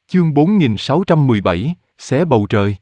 Chương 4617, xé bầu trời.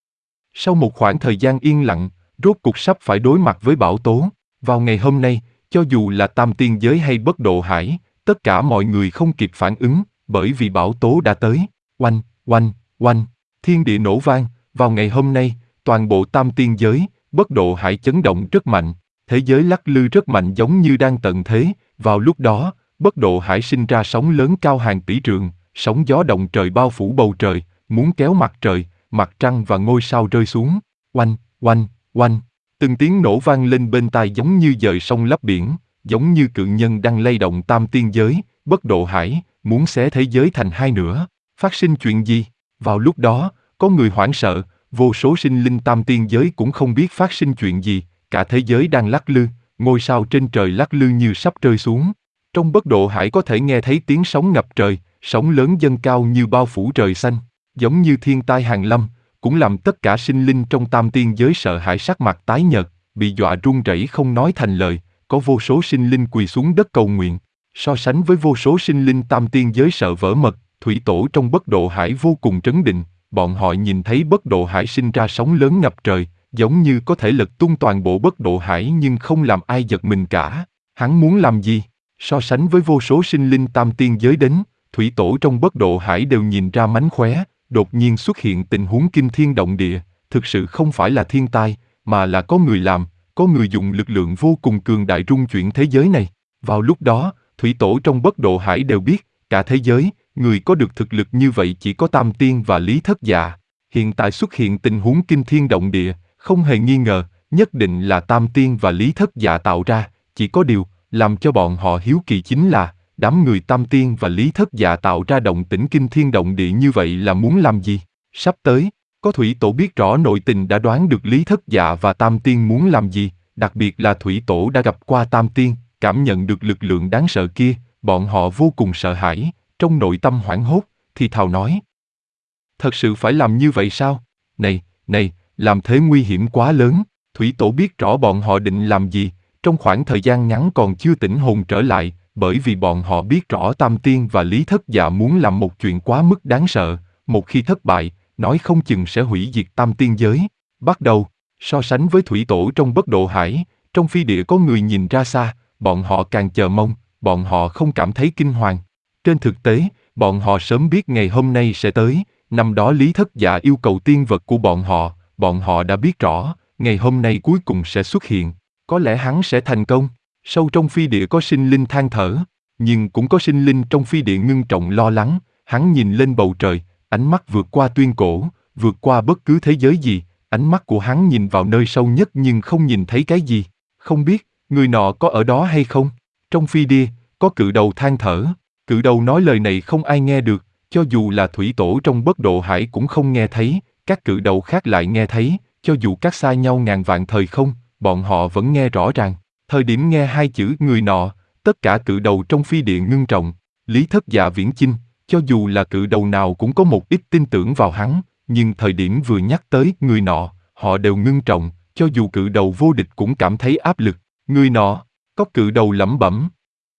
Sau một khoảng thời gian yên lặng, rốt cục sắp phải đối mặt với bão tố. Vào ngày hôm nay, cho dù là tam tiên giới hay bất độ hải, tất cả mọi người không kịp phản ứng, bởi vì bão tố đã tới. Oanh, oanh, oanh, thiên địa nổ vang. Vào ngày hôm nay, toàn bộ tam tiên giới, bất độ hải chấn động rất mạnh. Thế giới lắc lư rất mạnh giống như đang tận thế. Vào lúc đó, bất độ hải sinh ra sóng lớn cao hàng tỷ trượng, sóng gió động trời bao phủ bầu trời, muốn kéo mặt trời, mặt trăng và ngôi sao rơi xuống. Oanh, oanh, oanh. Từng tiếng nổ vang lên bên tai giống như dời sông lấp biển, giống như cự nhân đang lay động tam tiên giới, bất độ hải, muốn xé thế giới thành hai nửa. Phát sinh chuyện gì? Vào lúc đó, có người hoảng sợ, vô số sinh linh tam tiên giới cũng không biết phát sinh chuyện gì, cả thế giới đang lắc lư, ngôi sao trên trời lắc lư như sắp rơi xuống. Trong bất độ hải có thể nghe thấy tiếng sóng ngập trời, sóng lớn dâng cao như bao phủ trời xanh, giống như thiên tai hàng lâm, cũng làm tất cả sinh linh trong tam tiên giới sợ hãi sắc mặt tái nhợt, bị dọa run rẩy không nói thành lời, có vô số sinh linh quỳ xuống đất cầu nguyện. So sánh với vô số sinh linh tam tiên giới sợ vỡ mật, thủy tổ trong bất độ hải vô cùng trấn định, bọn họ nhìn thấy bất độ hải sinh ra sóng lớn ngập trời, giống như có thể lật tung toàn bộ bất độ hải nhưng không làm ai giật mình cả. Hắn muốn làm gì? So sánh với vô số sinh linh tam tiên giới đến, thủy tổ trong bất độ hải đều nhìn ra mánh khóe, đột nhiên xuất hiện tình huống kinh thiên động địa, thực sự không phải là thiên tai, mà là có người làm, có người dùng lực lượng vô cùng cường đại rung chuyển thế giới này. Vào lúc đó, thủy tổ trong bất độ hải đều biết, cả thế giới, người có được thực lực như vậy chỉ có Tam Tiên và Lý Thất Dạ. Hiện tại xuất hiện tình huống kinh thiên động địa, không hề nghi ngờ, nhất định là Tam Tiên và Lý Thất Dạ tạo ra, chỉ có điều, làm cho bọn họ hiếu kỳ chính là, đám người Tam Tiên và Lý Thất Dạ tạo ra động tĩnh kinh thiên động địa như vậy là muốn làm gì? Sắp tới, có thủy tổ biết rõ nội tình đã đoán được Lý Thất Dạ và Tam Tiên muốn làm gì, đặc biệt là thủy tổ đã gặp qua Tam Tiên, cảm nhận được lực lượng đáng sợ kia, bọn họ vô cùng sợ hãi, trong nội tâm hoảng hốt, thì thào nói. Thật sự phải làm như vậy sao? Này, làm thế nguy hiểm quá lớn, thủy tổ biết rõ bọn họ định làm gì, trong khoảng thời gian ngắn còn chưa tỉnh hồn trở lại, bởi vì bọn họ biết rõ Tam Tiên và Lý Thất Dạ muốn làm một chuyện quá mức đáng sợ, một khi thất bại, nói không chừng sẽ hủy diệt Tam Tiên giới. Bắt đầu, so sánh với thủy tổ trong bất độ hải, trong phi địa có người nhìn ra xa, bọn họ càng chờ mong, bọn họ không cảm thấy kinh hoàng. Trên thực tế, bọn họ sớm biết ngày hôm nay sẽ tới, năm đó Lý Thất Dạ yêu cầu tiên vật của bọn họ đã biết rõ, ngày hôm nay cuối cùng sẽ xuất hiện, có lẽ hắn sẽ thành công. Sâu trong phi địa có sinh linh than thở, nhưng cũng có sinh linh trong phi địa ngưng trọng lo lắng, hắn nhìn lên bầu trời, ánh mắt vượt qua tuyên cổ, vượt qua bất cứ thế giới gì, ánh mắt của hắn nhìn vào nơi sâu nhất nhưng không nhìn thấy cái gì, không biết, người nọ có ở đó hay không? Trong phi địa, có cự đầu than thở, cự đầu nói lời này không ai nghe được, cho dù là thủy tổ trong bất độ hải cũng không nghe thấy, các cự đầu khác lại nghe thấy, cho dù cách xa nhau ngàn vạn thời không, bọn họ vẫn nghe rõ ràng. Thời điểm nghe hai chữ người nọ, tất cả cự đầu trong phi địa ngưng trọng, Lý Thất Dạ viễn chinh, cho dù là cự đầu nào cũng có một ít tin tưởng vào hắn, nhưng thời điểm vừa nhắc tới người nọ, họ đều ngưng trọng, cho dù cự đầu vô địch cũng cảm thấy áp lực. Người nọ, có cự đầu lẩm bẩm.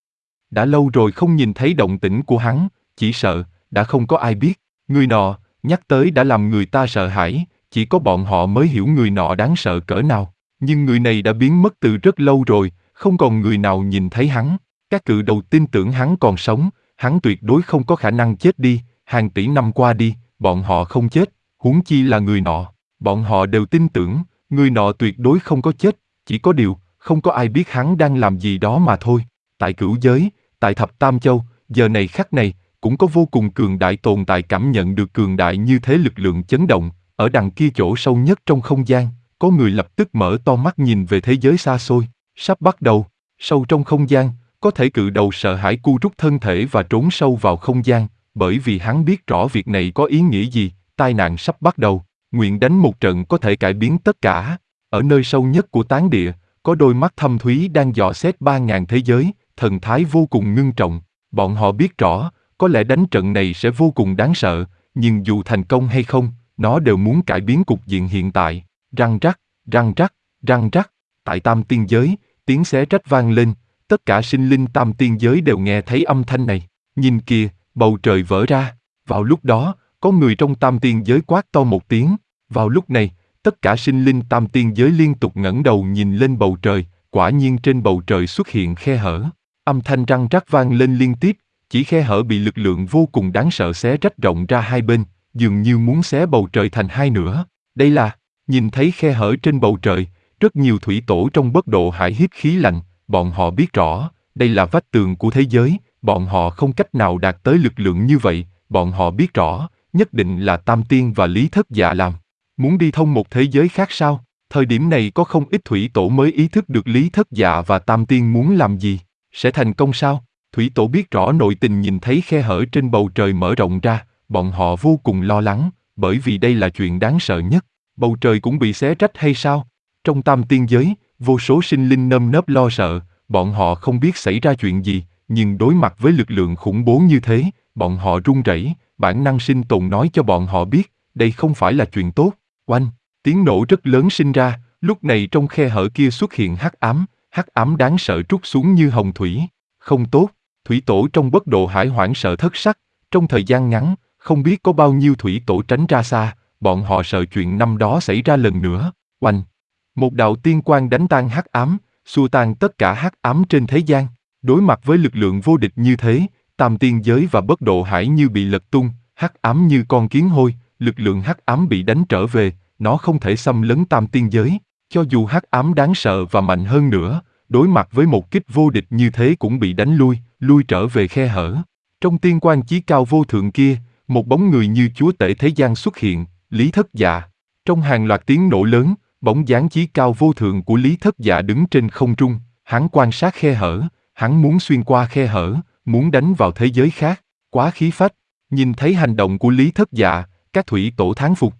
Đã lâu rồi không nhìn thấy động tĩnh của hắn, chỉ sợ, đã không có ai biết, người nọ, nhắc tới đã làm người ta sợ hãi, chỉ có bọn họ mới hiểu người nọ đáng sợ cỡ nào. Nhưng người này đã biến mất từ rất lâu rồi, không còn người nào nhìn thấy hắn. Các cự đầu tin tưởng hắn còn sống, hắn tuyệt đối không có khả năng chết đi, hàng tỷ năm qua đi, bọn họ không chết, huống chi là người nọ. Bọn họ đều tin tưởng, người nọ tuyệt đối không có chết, chỉ có điều, không có ai biết hắn đang làm gì đó mà thôi. Tại cửu giới, tại thập tam châu, giờ này khắc này, cũng có vô cùng cường đại tồn tại cảm nhận được cường đại như thế lực lượng chấn động, ở đằng kia chỗ sâu nhất trong không gian. Có người lập tức mở to mắt nhìn về thế giới xa xôi, sắp bắt đầu, sâu trong không gian, có thể cự đầu sợ hãi cu rút thân thể và trốn sâu vào không gian, bởi vì hắn biết rõ việc này có ý nghĩa gì, tai nạn sắp bắt đầu, nguyện đánh một trận có thể cải biến tất cả. Ở nơi sâu nhất của tán địa, có đôi mắt thâm thúy đang dò xét 3.000 thế giới, thần thái vô cùng ngưng trọng, bọn họ biết rõ, có lẽ đánh trận này sẽ vô cùng đáng sợ, nhưng dù thành công hay không, nó đều muốn cải biến cục diện hiện tại. Răng rắc, răng rắc, răng rắc, tại tam tiên giới, tiếng xé rách vang lên, tất cả sinh linh tam tiên giới đều nghe thấy âm thanh này. Nhìn kìa, bầu trời vỡ ra, Vào lúc đó, có người trong tam tiên giới quát to một tiếng. Vào lúc này, tất cả sinh linh tam tiên giới liên tục ngẩng đầu nhìn lên bầu trời, quả nhiên trên bầu trời xuất hiện khe hở. Âm thanh răng rắc vang lên liên tiếp, chỉ khe hở bị lực lượng vô cùng đáng sợ xé rách rộng ra hai bên, dường như muốn xé bầu trời thành hai nửa. Đây là, nhìn thấy khe hở trên bầu trời, rất nhiều thủy tổ trong bất độ hải hít khí lạnh, bọn họ biết rõ, đây là vách tường của thế giới, bọn họ không cách nào đạt tới lực lượng như vậy, bọn họ biết rõ, nhất định là Tam Tiên và Lý Thất Dạ làm. Muốn đi thông một thế giới khác sao? Thời điểm này có không ít thủy tổ mới ý thức được Lý Thất Dạ và Tam Tiên muốn làm gì. Sẽ thành công sao? Thủy tổ biết rõ nội tình nhìn thấy khe hở trên bầu trời mở rộng ra, bọn họ vô cùng lo lắng, bởi vì đây là chuyện đáng sợ nhất. Bầu trời cũng bị xé rách hay sao? Trong tam tiên giới, vô số sinh linh nơm nớp lo sợ, bọn họ không biết xảy ra chuyện gì, nhưng đối mặt với lực lượng khủng bố như thế, bọn họ run rẩy, bản năng sinh tồn nói cho bọn họ biết, đây không phải là chuyện tốt. Oanh, tiếng nổ rất lớn sinh ra, lúc này trong khe hở kia xuất hiện hắc ám đáng sợ trút xuống như hồng thủy. Không tốt, thủy tổ trong bất độ hải hoảng sợ thất sắc, trong thời gian ngắn, không biết có bao nhiêu thủy tổ tránh ra xa, bọn họ sợ chuyện năm đó xảy ra lần nữa. Oanh, một đạo tiên quang đánh tan hắc ám, xua tan tất cả hắc ám trên thế gian. Đối mặt với lực lượng vô địch như thế, tam tiên giới và bất độ hải như bị lật tung, hắc ám như con kiến hôi, lực lượng hắc ám bị đánh trở về, nó không thể xâm lấn tam tiên giới. Cho dù hắc ám đáng sợ và mạnh hơn nữa, đối mặt với một kích vô địch như thế cũng bị đánh lui trở về khe hở. Trong tiên quan chí cao vô thượng kia, một bóng người như chúa tể thế gian xuất hiện, Lý Thất Dạ. Trong hàng loạt tiếng nổ lớn, bóng dáng chí cao vô thượng của Lý Thất Dạ đứng trên không trung, hắn quan sát khe hở, hắn muốn xuyên qua khe hở, muốn đánh vào thế giới khác, quá khí phách. Nhìn thấy hành động của Lý Thất Dạ, các thủy tổ thán phục,